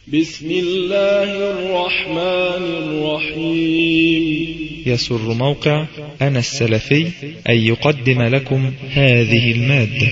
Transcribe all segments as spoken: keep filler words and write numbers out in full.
بسم الله الرحمن الرحيم. يسر موقع أنا السلفي أن يقدم لكم هذه المادة.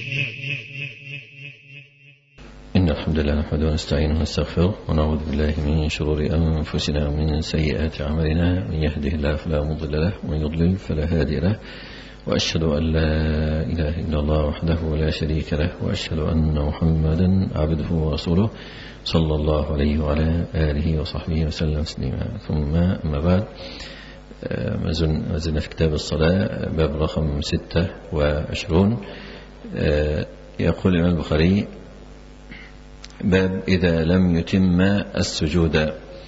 إن الحمد لله نحمده ونستعينه ونستغفره ونعوذ بالله من شرور أنفسنا ومن سيئات أعمالنا، من يهده الله فلا مضل له ومن يضلل فلا هادي له، وأشهد أن لا إله إلا الله وحده لا شريك له، وأشهد أن محمدا عبده ورسوله صلى الله عليه وعلى آله وصحبه وسلم تسليما. ثم أما بعد، ما زلنا في كتاب الصلاة، باب رقم ستة وعشرون. يقول الإمام البخاري: باب إذا لم يتم السجود.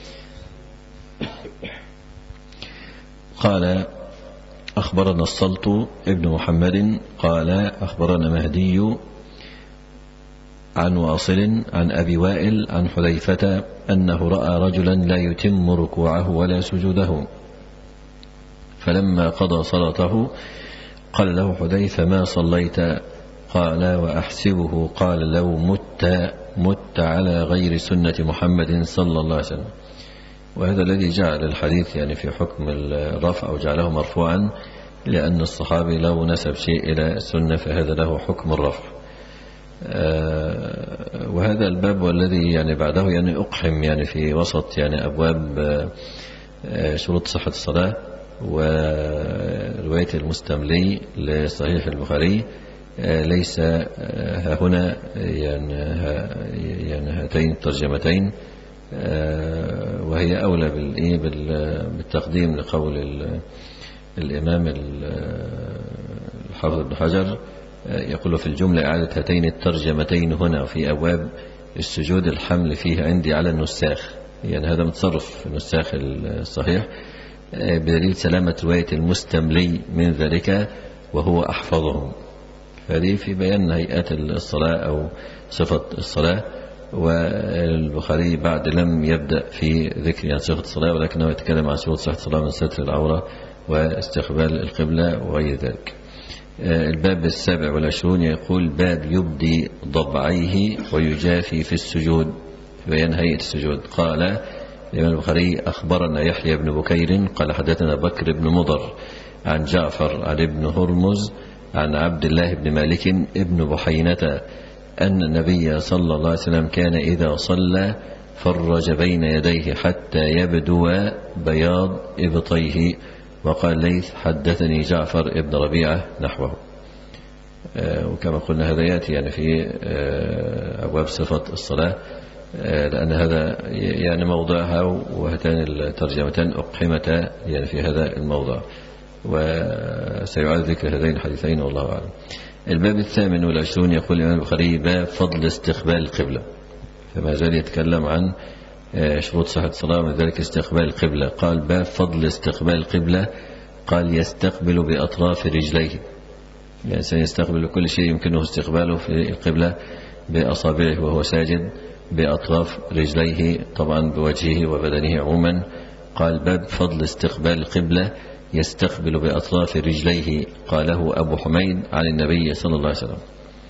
قال: أخبرنا السلط ابن محمد قال أخبرنا مهدي عن واصل عن أبي وائل عن حذيفة أنه رأى رجلا لا يتم ركوعه ولا سجوده، فلما قضى صلاته قال له حذيفة: ما صليت؟ قال: وأحسبه قال: لو مت مت على غير سنة محمد صلى الله عليه وسلم. وهذا الذي جعل الحديث يعني في حكم الرفع أو جعله مرفوعا، لأن الصحابي لو نسب شيء إلى السنة فهذا له حكم الرفع. آه وهذا الباب والذي يعني بعده يعني أقحم يعني في وسط يعني أبواب آه شروط صحة الصلاة ورواية المستملي لصحيح البخاري. آه ليس آه هنا يعني, يعني هاتين الترجمتين، آه وهي أولى بالتقديم لقول الإمام الحافظ ابن حجر. يقول في الجملة: إعادة هاتين الترجمتين هنا في أبواب السجود الحمل فيه عندي على النساخ. يعني هذا متصرف في النساخ الصحيح بدليل سلامة رواية المستملي من ذلك وهو أحفظهم. هذه في بيان هيئات الصلاة أو صفة الصلاة. والبخاري بعد لم يبدأ في ذكر يعني صفة الصلاة، ولكنه يتكلم عن شروط صحة الصلاة من ستر العورة واستقبال القبلة وغير ذلك. الباب السابع والعشرون يقول: باب يبدي ضبعيه ويجافي في السجود، بيان هيئة السجود. قال الإمام البخاري: أخبرنا يحيى بن بكير قال حدثنا بكر بن مضر عن جعفر عن ابن هرمز عن عبد الله بن مالك ابن بحينة أن النبي صلى الله عليه وسلم كان إذا صلى فرج بين يديه حتى يبدو بياض إبطيه. وقال ليث: حدثني جعفر ابن ربيعة نحوه. آه وكما قلنا هذا يأتي يعني في آه أبواب صفة الصلاة، آه لأن هذا يعني موضعها، وهاتان الترجمتان أقحمتا يعني في هذا الموضع، وسيعاد ذكر هذين الحديثين والله أعلم. الباب الثامن والعشرون يقول الإمام البخاري: باب فضل استقبال القبلة. فما زال يتكلم عن شروط صحة الصلاة ومن ذلك استقبال القبلة. قال: باب فضل استقبال القبلة. قال: يستقبل بأطراف رجليه، يعني سيستقبل كل شيء يمكنه استقباله في القبلة بأصابعه وهو ساجد بأطراف رجليه، طبعا بوجهه وبدنه عموما. قال: باب فضل استقبال القبلة يستقبل بأطراف رجليه. قاله أبو حميد عن النبي صلى الله عليه وسلم.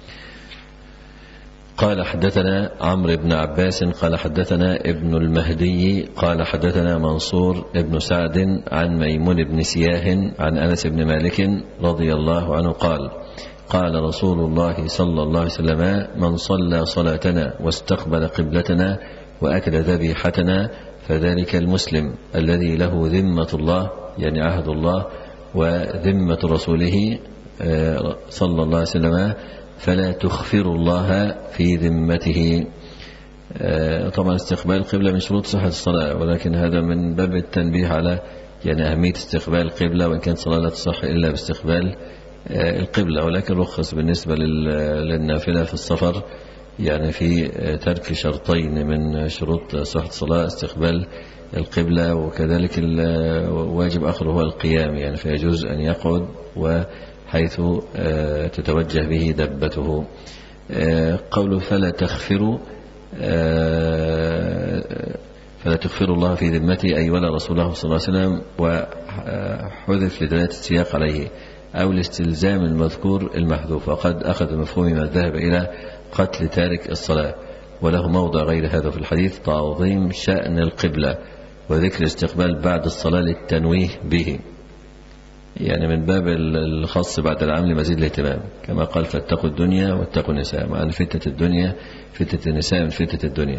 قال: حدثنا عمرو بن عباس قال حدثنا ابن المهدي قال حدثنا منصور ابن سعد عن ميمون بن سياه عن أنس بن مالك رضي الله عنه قال: قال رسول الله صلى الله عليه وسلم: من صلى صلاتنا واستقبل قبلتنا وأكل ذبيحتنا فذلك المسلم الذي له ذمة الله، يعني عهد الله وذمة رسوله صلى الله عليه وسلم، فلا تخفر الله في ذمته. طبعا استقبال القبلة من شروط صحة الصلاة، ولكن هذا من باب التنبيه على يعني أهمية استقبال القبلة، وإن كانت صلاة لا تصح إلا باستقبال القبلة. ولكن رخص بالنسبة للنافلة في السفر يعني في ترك شرطين من شروط صحة الصلاة: استقبال القبلة، وكذلك الواجب آخر هو القيام، يعني فيجوز أن يقعد وحيث تتوجه به دبته. قوله فلا تخفر فلا تخفر الله في ذمته أي ولا رسول الله صلى الله عليه وسلم، وحذف لدلالة السياق عليه أو الاستلزام المذكور المحذوف، وقد أخذ مفهوم ما ذهب إلى قتل تارك الصلاة. وله موضع غير هذا في الحديث: تعظيم شأن القبلة وذكر الاستقبال بعد الصلاة للتنويه به، يعني من باب الخاص بعد العام لمزيد الاهتمام، كما قال: فاتقوا الدنيا واتقوا النساء، مع أن فتنة الدنيا فتنة النساء من فتنة الدنيا.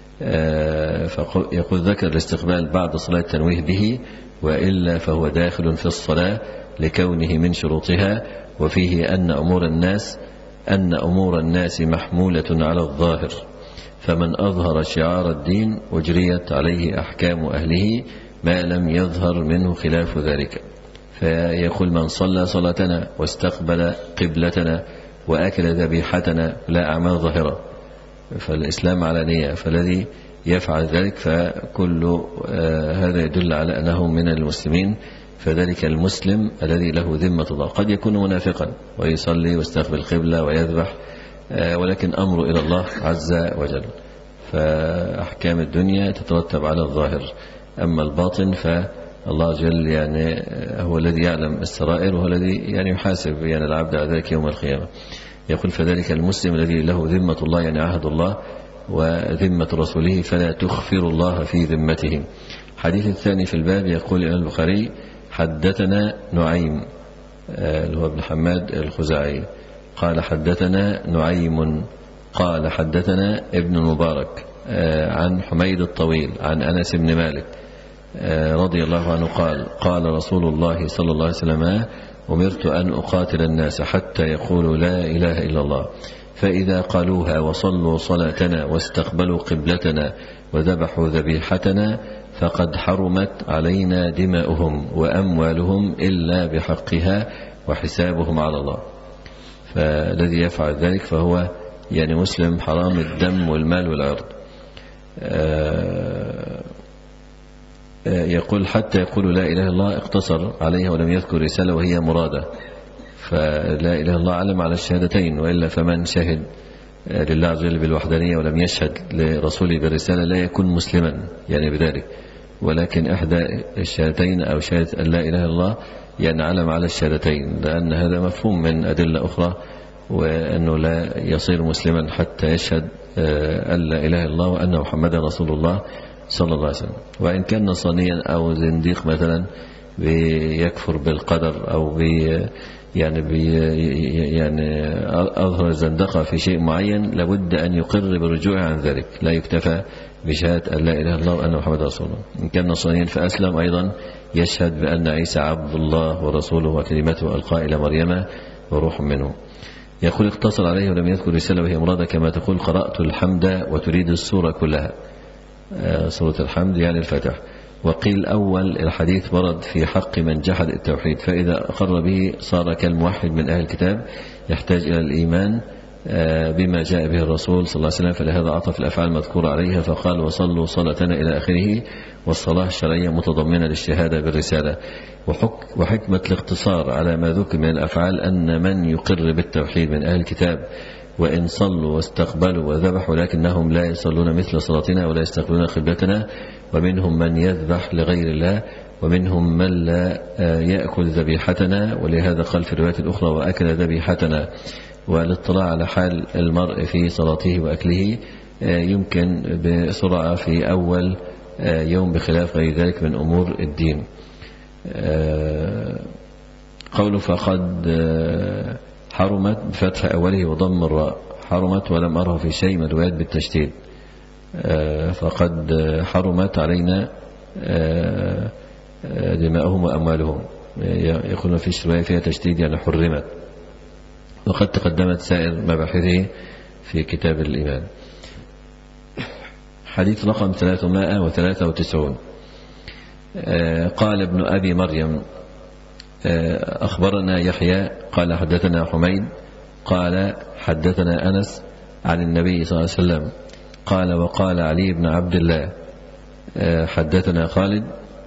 فيقول: ذكر الاستقبال بعد صلاة التنويه به، وإلا فهو داخل في الصلاة لكونه من شروطها، وفيه أن أمور الناس أن أمور الناس محمولة على الظاهر، فمن أظهر شعار الدين أجريت عليه أحكام أهله ما لم يظهر منه خلاف ذلك. فيقول: من صلى صلاتنا واستقبل قبلتنا وأكل ذبيحتنا لا أعمال ظاهرة، فالإسلام على نية، فالذي يفعل ذلك فكل هذا يدل على أنه من المسلمين. فذلك المسلم الذي له ذمة الله. قد يكون منافقا ويصلي ويستقبل القبلة ويذبح، ولكن أمره إلى الله عز وجل. فأحكام الدنيا تترتب على الظاهر، أما الباطن فالله جل يعني هو الذي يعلم السرائر، وهو الذي يعني يحاسب يعني العبد على ذلك يوم القيامة. يقول: فذلك المسلم الذي له ذمة الله، يعني عهد الله وذمة رسوله، فلا تخفر الله في ذمته. حديث الثاني في الباب يقول الإمام البخاري: حدثنا نعيم اللي هو ابن حماد الخزاعي قال: حدثنا نعيم قال: حدثنا ابن المبارك عن حميد الطويل عن أنس بن مالك رضي الله عنه قال: قال رسول الله صلى الله عليه وسلم: أمرت أن أقاتل الناس حتى يقولوا لا إله إلا الله، فإذا قالوها وصلوا صلاتنا واستقبلوا قبلتنا وذبحوا ذبيحتنا فقد حرمت علينا دماؤهم وأموالهم إلا بحقها وحسابهم على الله. فالذي يفعل ذلك فهو يعني مسلم حرام الدم والمال والعرض. يقول: حتى يقولوا لا إله إلا الله، اقتصر عليها ولم يذكر رسالة وهي مرادة، فلا إله إلا الله علم على الشهادتين، وإلا فمن شهد لله عز وجل بالوحدانية ولم يشهد لرسوله بالرسالة لا يكون مسلما يعني بذلك. ولكن إحدى الشهادتين أو شهادة أن لا إله إلا الله يعني علم على الشهادتين، لأن هذا مفهوم من أدلة أخرى، وأنه لا يصير مسلما حتى يشهد أن لا إله إلا الله وأن محمدا رسول الله صلى الله عليه وسلم. وإن كان نصرانيا أو زنديق مثلا بيكفر بالقدر أو بي يعني بي يعني أظهر الزندقة في شيء معين، لابد أن يقر بالرجوع عن ذلك، لا يكتفى بشهادة أن لا إله إلا الله وأن محمد رسول الله. إن كان نصرانيا فأسلم أيضا يشهد بأن عيسى عبد الله ورسوله وكلمته ألقى إلى مريم وروح منه. يقول: اقتصر عليه ولم يذكر رسالة وهي مرادة، كما تقول: قرأت الحمد وتريد السورة كلها، سورة الحمد يعني الفتح. وقيل أول الحديث ورد في حق من جحد التوحيد، فإذا أقر به صار كالموحد من أهل الكتاب، يحتاج إلى الإيمان بما جاء به الرسول صلى الله عليه وسلم، فلهذا عطف الأفعال المذكورة عليها فقال: وصلوا صلاتنا إلى آخره. والصلاة الشرعية متضمنة للشهادة بالرسالة. وحك وحكمة الاقتصار على ما ذكر من الأفعال أن من يقر بالتوحيد من أهل الكتاب وإن صلوا واستقبلوا وذبحوا لكنهم لا يصلون مثل صلاتنا ولا يستقبلون قبلتنا، ومنهم من يذبح لغير الله، ومنهم من لا يأكل ذبيحتنا، ولهذا قال في الرواية الأخرى: وأكل ذبيحتنا. والاطلاع على حال المرء في صلاته وأكله يمكن بسرعة في أول يوم بخلاف غير ذلك من أمور الدين. قوله: فقد حرمت بفتح أوله وضم الراء، حرمت ولم أره في شيء من الروايات بالتشديد. فقد حرمت علينا دماؤهم وأموالهم، يقولون في رواية فيها تشديد يعني حرمت، وقد تقدمت سائر مباحثه في كتاب الإيمان. حديث رقم ثلاثمائة وثلاثة وتسعون. قال ابن أبي مريم: أخبرنا يحيى قال حدثنا حميد قال حدثنا أنس عن النبي صلى الله عليه وسلم قال: وقال علي بن عبد الله حدثنا خالد،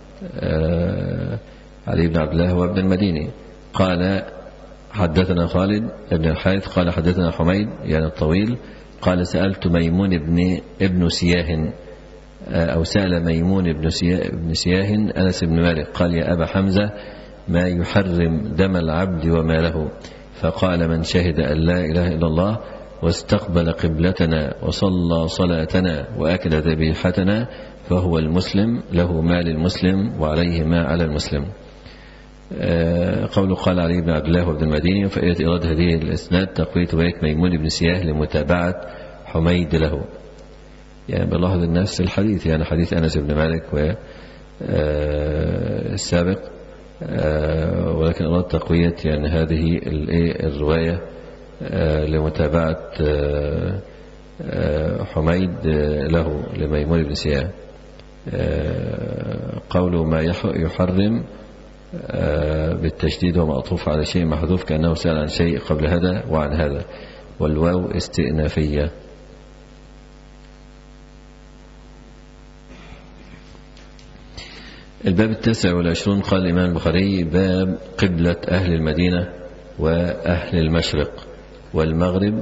علي بن عبد الله هو ابن المديني، قال حدثنا خالد ابن الحارث قال حدثنا حميد يعني الطويل قال: سألت ميمون ابن ابن سياه أو سأل ميمون ابن سياه, ابن سياه أنس بن مالك قال: يا أبا حمزة، ما يحرم دم العبد وماله؟ فقال: من شهد أن لا إله إلا الله واستقبل قبلتنا وصلى صلاتنا وأكل ذبيحتنا فهو المسلم، له ما للمسلم وعليه ما على المسلم. قوله قال علي بن عبد الله وابن المديني. وفائدة إيراد هذه الإسناد تقوية رواية ميمون بن سياه لمتابعة حميد له. يعني بلاحظ النفس الحديث، يعني حديث أنس بن مالك والسابق، ولكن أراد تقوية يعني هذه الرواية لمتابعة حميد له لميمون بن سياه. قوله ما يحرم بالتشديد ومعطوف على شيء محذوف كأنه سأل عن شيء قبل هذا وعن هذا، والواو استئنافية. الباب التاسع والعشرون. قال الإمام البخاري باب قبلة أهل المدينة وأهل المشرق والمغرب.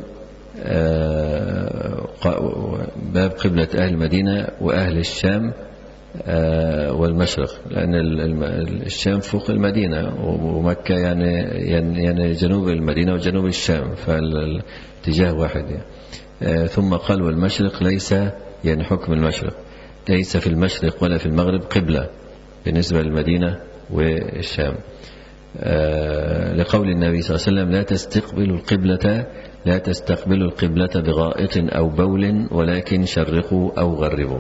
باب قبلة أهل المدينة وأهل الشام والمشرق، لأن الشام فوق المدينة ومكة يعني يعني جنوب المدينة وجنوب الشام، فالاتجاه واحد يعني. ثم قال والمشرق ليس يعني حكم المشرق ليس في المشرق ولا في المغرب قبلة بالنسبة للمدينة والشام، لقول النبي صلى الله عليه وسلم لا تستقبلوا القبلة لا تستقبلوا القبلة بغائط أو بول ولكن شرقوا أو غربوا.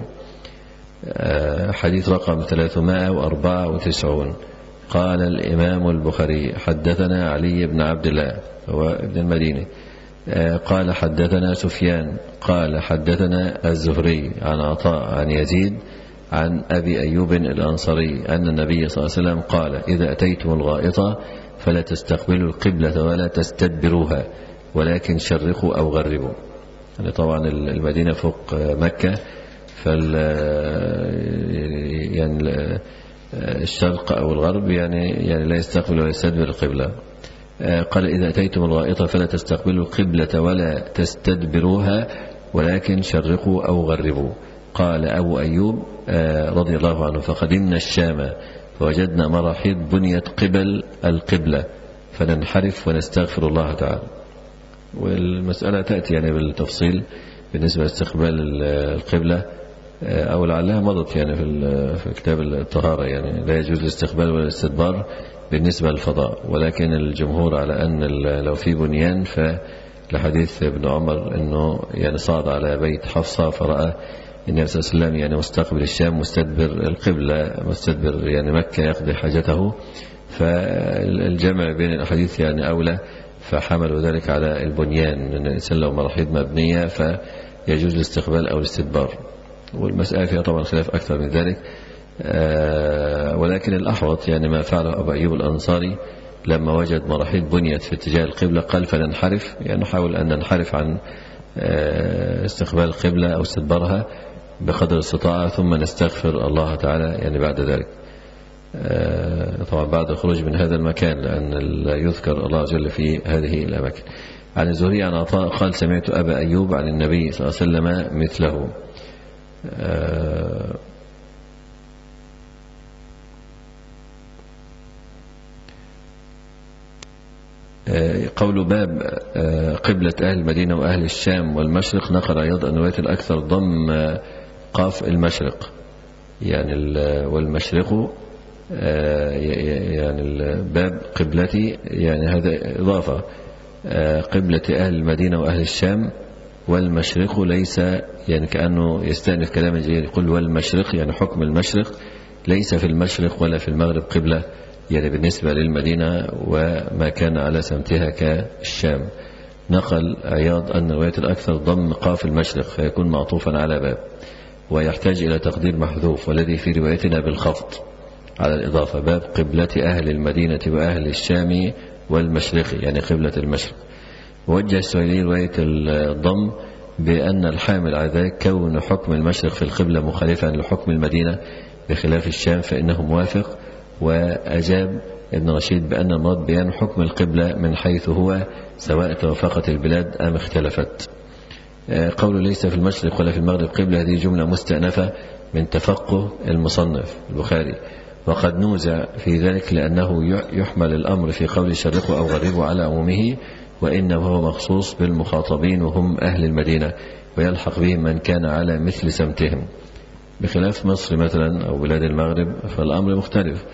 حديث رقم ثلاثمائة وأربعة وتسعين. قال الإمام البخاري حدثنا علي بن عبد الله وابن المديني قال حدثنا سفيان قال حدثنا الزهري عن عطاء عن يزيد عن أبي أيوب الأنصاري أن النبي صلى الله عليه وسلم قال إذا أتيتم الغائط فلا تستقبلوا القبلة ولا تستدبروها ولكن شرقوا أو غربوا. يعني طبعا المدينة فوق مكة، فال يعني الشرق أو الغرب يعني يعني لا يستقبل ولا يستدبر القبلة. قال إذا أتيتم الغائط فلا تستقبلوا القبلة ولا تستدبروها ولكن شرقوا أو غربوا. قال أبو أيوب رضي الله عنه فقدمنا الشام فوجدنا مراحيض بنيت قبل القبلة فننحرف ونستغفر الله تعالى. والمسألة تأتي يعني بالتفصيل بالنسبة لاستقبال القبلة، أو لعلها مضت يعني في كتاب الطهارة، يعني لا يجوز الاستقبال ولا الاستدبار بالنسبة للفضاء، ولكن الجمهور على أن لو في بنيان فلحديث ابن عمر أنه يعني صعد على بيت حفصة فرأى النبي صلى الله عليه وسلم يعني مستقبل الشام مستدبر القبلة مستدبر يعني مكة يقضي حاجته، فالجمع بين الأحاديث يعني أولى، فحملوا ذلك على البنيان أن الإنسان لو مراحيض مبنية فيجوز الاستقبال أو الاستدبار. والمسألة فيها طبعا خلاف أكثر من ذلك، ولكن الأحوط يعني ما فعله أبو أيوب الأنصاري لما وجد مراحيض بنيت في اتجاه القبلة قال فننحرف، يعني نحاول أن ننحرف عن استقبال القبلة أو استدبارها بقدر الاستطاعة ثم نستغفر الله تعالى يعني بعد ذلك، طبعا بعد الخروج من هذا المكان لأن لا يذكر الله عز وجل في هذه الأماكن. عن الزهري عن عطاء قال سمعت أبا أيوب عن النبي صلى الله عليه وسلم مثله. قول باب قبلة أهل المدينة وأهل الشام والمشرق نقل أيضا أن رواية الأكثر ضم قاف المشرق يعني والمشرق يعني باب قبلتي يعني هذا إضافة قبلة أهل المدينة وأهل الشام والمشرق ليس يعني كأنه يستأنف كلام جيد يقول والمشرق يعني حكم المشرق ليس في المشرق ولا في المغرب قبلة يعني بالنسبة للمدينة وما كان على سمتها كالشام. نقل عياض أن رواية الأكثر ضم قاف المشرق فيكون معطوفا على باب ويحتاج إلى تقدير محذوف والذي في روايتنا بالخفض على الإضافة باب قبلة أهل المدينة وأهل الشام والمشرق يعني قبلة المشرق. ووجه السهيلي رواية الضم بأن الحامل على ذلك كون حكم المشرق في القبلة مخالفا لحكم المدينة بخلاف الشام فإنه موافق. وأجاب ابن رشيد بأن المراد بيان حكم القبلة من حيث هو سواء توافقت البلاد أم اختلفت. قول ليس في المشرق ولا في المغرب قبلة هذه جملة مستأنفة من تفقه المصنف البخاري وقد نوزع في ذلك لأنه يحمل الأمر في قول شرقه أو غربه على عمومه وإنما هو مخصوص بالمخاطبين وهم أهل المدينة، ويلحق بهم من كان على مثل سمتهم، بخلاف مصر مثلا أو بلاد المغرب فالأمر مختلف.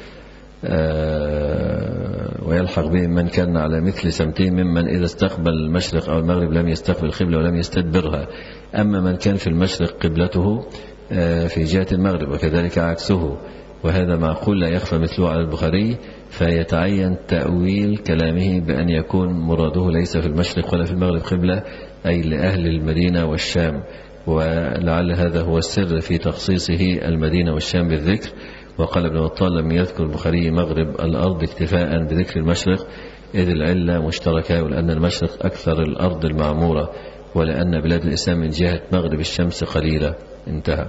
ويلحق بهم من كان على مثل سمتهم ممن إذا استقبل المشرق أو المغرب لم يستقبل القبلة ولم يستدبرها، أما من كان في المشرق قبلته في جهة المغرب وكذلك عكسه، وهذا معقول لا يخفى مثله على البخاري، فيتعين تأويل كلامه بأن يكون مراده ليس في المشرق ولا في المغرب قبلة، أي لأهل المدينة والشام، ولعل هذا هو السر في تخصيصه المدينة والشام بالذكر. وقال ابن بطال لم يذكر البخاري مغرب الأرض اكتفاء بذكر المشرق، إذ العلة مشتركة، ولأن المشرق أكثر الأرض المعمورة، ولأن بلاد الإسلام من جهة مغرب الشمس قليلة. انتهى.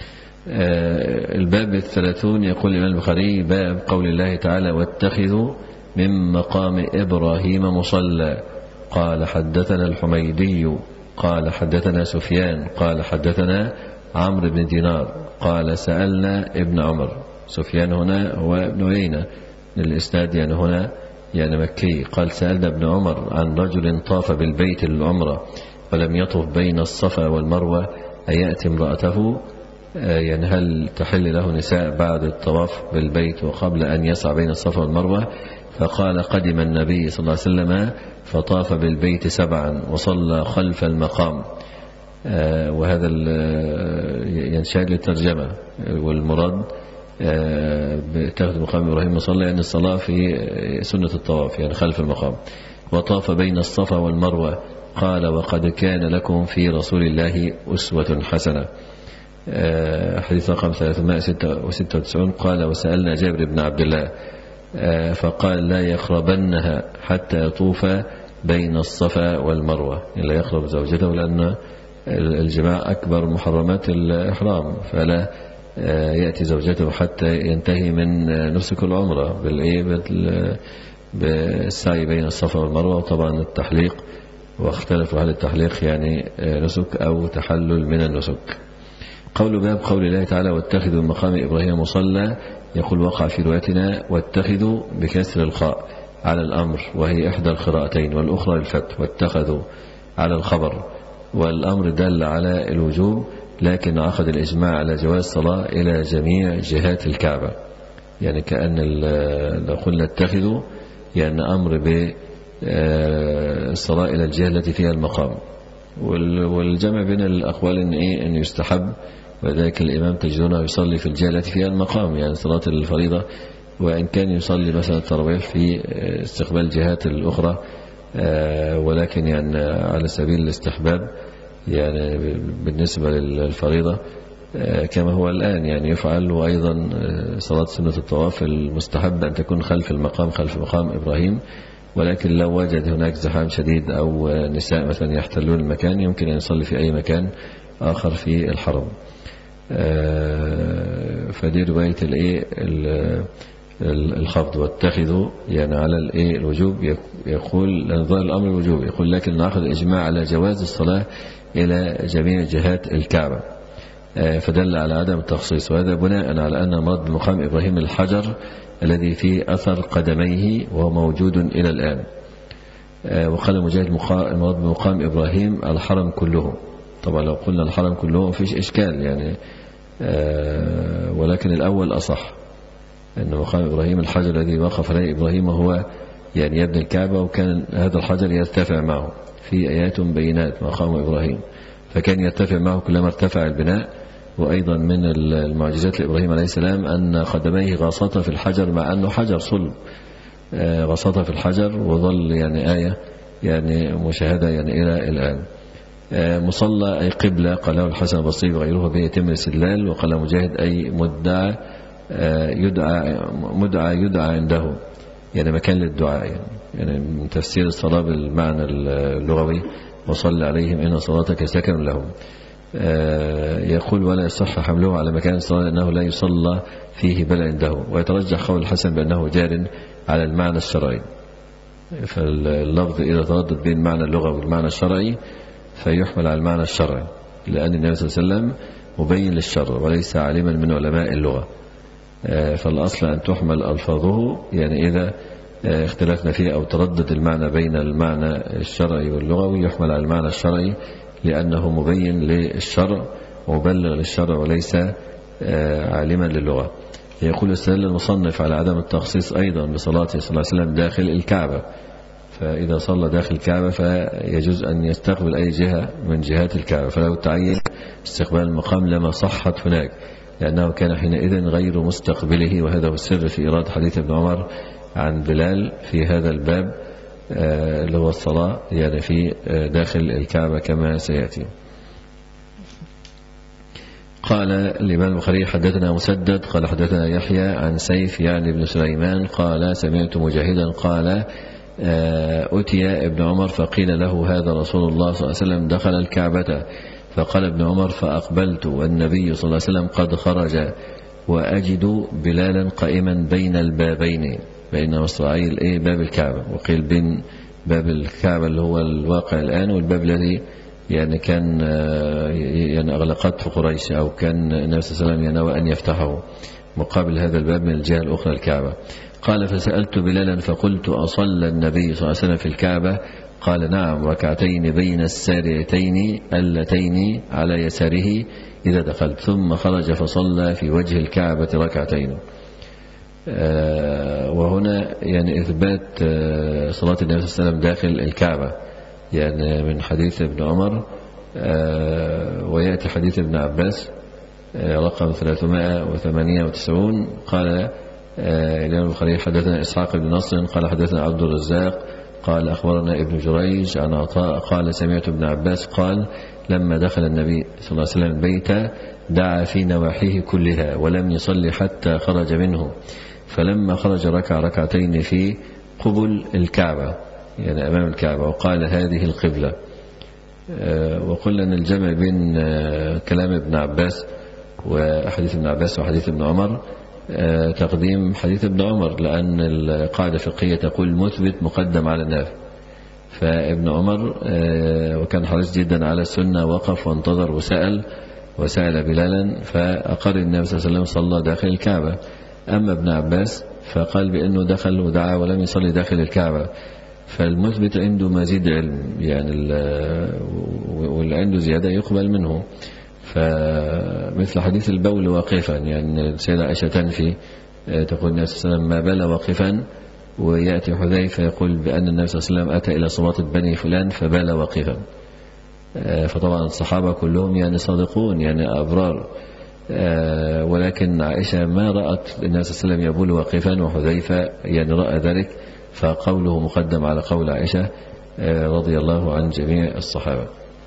الباب الثلاثون يقول الإمام البخاري: باب قول الله تعالى: واتخذوا من مقام إبراهيم مصلى. قال حدثنا الحميدي قال حدثنا سفيان قال حدثنا عمرو بن دينار قال سألنا ابن عمر. سفيان هنا هو ابن عيينة من الإسناد، يعني هنا يعني مكي. قال سألنا ابن عمر عن رجل طاف بالبيت للعمرة ولم يطف بين الصفا والمروة، أيأتي امرأته، يعني هل تحل له نساء بعد الطواف بالبيت وقبل أن يسعى بين الصفا والمروة؟ فقال: قدم النبي صلى الله عليه وسلم فطاف بالبيت سبعا وصلى خلف المقام. وهذا ينشأ للترجمة، والمراد تاخذ مقام إبراهيم مصلى يعني الصلاة في سنة الطواف يعني خلف المقام. وطاف بين الصفا والمروة. قال: وقد كان لكم في رسول الله أسوة حسنة. حديث رقم ثلاثمائة وستة وتسعين. قال: وسألنا جابر بن عبد الله فقال: لا يقربنها حتى يطوف بين الصفا والمروة، يعني لا يقرب زوجته، لأن الجماع أكبر محرمات الإحرام، فلا يأتي زوجته حتى ينتهي من نسك العمرة بالسعي بين الصفا والمروة. وطبعا التحليق، واختلفوا هل التحليق يعني نسك أو تحلل من النسك. قول باب قول الله تعالى: واتخذوا مقام إبراهيم مصلى. يقول وقع في روايتنا: واتخذوا بكسر الخاء على الأمر، وهي إحدى القراءتين، والأخرى الفتح، واتخذوا على الخبر، والأمر دل على الوجوب، لكن عقد الإجماع على جواز الصلاة إلى جميع جهات الكعبة، يعني كأن لو قلنا اتخذوا يعني أمر بالصلاة إلى الجهة التي فيها المقام. والجمع بين الأقوال إن إيه إن يستحب، وذلك الإمام تجدونه يصلي في الجهة التي فيها المقام، يعني صلاة الفريضة، وإن كان يصلي مثلا التراويح في استقبال الجهات الأخرى، ولكن يعني على سبيل الاستحباب يعني بالنسبة للفريضة كما هو الآن يعني يفعل. وأيضا صلاة سنة الطواف المستحب أن تكون خلف المقام خلف مقام إبراهيم، ولكن لو وجد هناك زحام شديد أو نساء مثلا يحتلون المكان يمكن أن يصلي في أي مكان آخر في الحرم. فدي رواية الإيه الخفض. واتخذوا يعني على الإيه الوجوب، يقول لأن ظاهر الأمر الوجوب، يقول لكن نأخذ إجماع على جواز الصلاة إلى جميع جهات الكعبة، فدل على عدم التخصيص، وهذا بناء على أن مراد بمقام إبراهيم الحجر الذي فيه أثر قدميه وهو موجود إلى الآن. وقال مجاهد مراد بمقام إبراهيم الحرم كله. طبعا لو قلنا الحرم كله فيش إشكال يعني، ولكن الأول أصح، أن مقام إبراهيم الحجر الذي وقف عليه إبراهيم هو يعني يبني الكعبة، وكان هذا الحجر يرتفع معه في آيات بينات مقام إبراهيم، فكان يرتفع معه كلما ارتفع البناء. وأيضا من المعجزات لإبراهيم عليه السلام أن قدميه غاصتا في الحجر مع أنه حجر صلب، غاصتا في الحجر، وظل يعني آية يعني مشاهدة يعني إلى الآن. مصلى أي قبلة، قاله الحسن البصري وغيره به يتم الاستدلال. وقال مجاهد أي مدعى يدعى مدعى يدعى عنده، يعني مكان للدعاء، يعني, يعني من تفسير الصلاة بالمعنى اللغوي: وصل عليهم إن صلاتك سكن لهم. يقول ولا يصح حمله على مكان الصلاة لأنه لا يصلى فيه بل عنده. ويترجح قول الحسن بأنه جار على المعنى الشرعي، فاللفظ إذا تردد بين المعنى اللغوي والمعنى الشرعي فيحمل على المعنى الشرعي، لأن النبي صلى الله عليه وسلم مبين للشرع وليس عالما من علماء اللغة، فالأصل أن تحمل ألفاظه يعني إذا اختلفنا فيه أو تردد المعنى بين المعنى الشرعي واللغوي، يحمل على المعنى الشرعي لأنه مبين للشرع ومبلغ للشرع وليس عالما للغة. يقول استدل المصنف على عدم التخصيص أيضا بصلاته صلى الله عليه وسلم داخل الكعبة، فإذا صلى داخل الكعبة فيجوز أن يستقبل أي جهة من جهات الكعبة، فلو تعين استقبال المقام لما صحت هناك، لأنه كان حينئذ غير مستقبله. وهذا هو السر في إيراد حديث ابن عمر عن بلال في هذا الباب اللي هو الصلاة يعني في داخل الكعبة كما سيأتي. قال الإمام البخاري حدثنا مسدد قال حدثنا يحيى عن سيف يعني بن سليمان قال سمعت مجاهدا قال أتي ابن عمر فقيل له هذا رسول الله صلى الله عليه وسلم دخل الكعبة، فقال ابن عمر فأقبلت والنبي صلى الله عليه وسلم قد خرج وأجد بلالا قائما بين البابين، بين مصراعي ايه باب الكعبة، وقيل بين باب الكعبة اللي هو الواقع الآن والباب الذي يعني كان يعني أغلقته قريش أو كان النبي صلى الله عليه وسلم ينوى أن يفتحه مقابل هذا الباب من الجهة الأخرى الكعبة. قال فسألت بلالا فقلت أصلى النبي صلى الله عليه وسلم في الكعبة؟ قال نعم ركعتين بين الساريتين اللتين على يساره إذا دخلت، ثم خرج فصلى في وجه الكعبة ركعتين. وهنا يعني إثبات صلاة النبي صلى الله عليه وسلم داخل الكعبة يعني من حديث ابن عمر. ويأتي حديث ابن عباس رقم ثلاثمائة وثمانية وتسعين قال الإمام البخاري حدثنا إسحاق بن نصر قال حدثنا عبد الرزاق قال أخبرنا ابن جريج عن عطاء قال سمعت ابن عباس قال لما دخل النبي صلى الله عليه وسلم البيت دعا في نواحيه كلها ولم يصلي حتى خرج منه، فلما خرج ركع ركعتين في قبل الكعبة يعني أمام الكعبة وقال هذه القبلة. وقلنا أن الجمع بين كلام ابن عباس وحديث ابن عباس وحديث ابن عمر تقديم حديث ابن عمر، لأن القاعدة الفقهية تقول مثبت مقدم على النافي، فابن عمر وكان حريص جدا على السنة وقف وانتظر وسأل وسأل بلالا فأقر النبي صلى الله عليه وسلم صلى داخل الكعبة. أما ابن عباس فقال بأنه دخل ودعا ولم يصلي داخل الكعبة، فالمثبت عنده مزيد علم يعني واللي عنده زيادة يقبل منه. فمثل حديث البول واقفا يعني السيدة عائشة تنفي تقول النبي صلى الله عليه وسلم ما بال واقفا، ويأتي حذيفة يقول بأن النبي صلى الله عليه وسلم أتى إلى صلاة بني فلان فبال واقفا. فطبعا الصحابة كلهم يعني صادقون يعني أبرار، ولكن عائشة ما رأت النبي صلى الله عليه وسلم يبول واقفا وحذيفة يعني رأى ذلك، فقوله مقدم على قول عائشة رضي الله عن جميع الصحابة.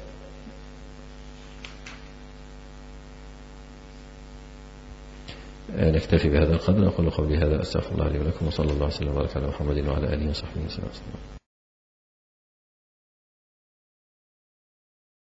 نكتفي بهذا القدر. أقول قولي هذا أستغفر الله لي ولكم وصلى الله وسلم وبارك على محمد وعلى آله وصحبه وسلم.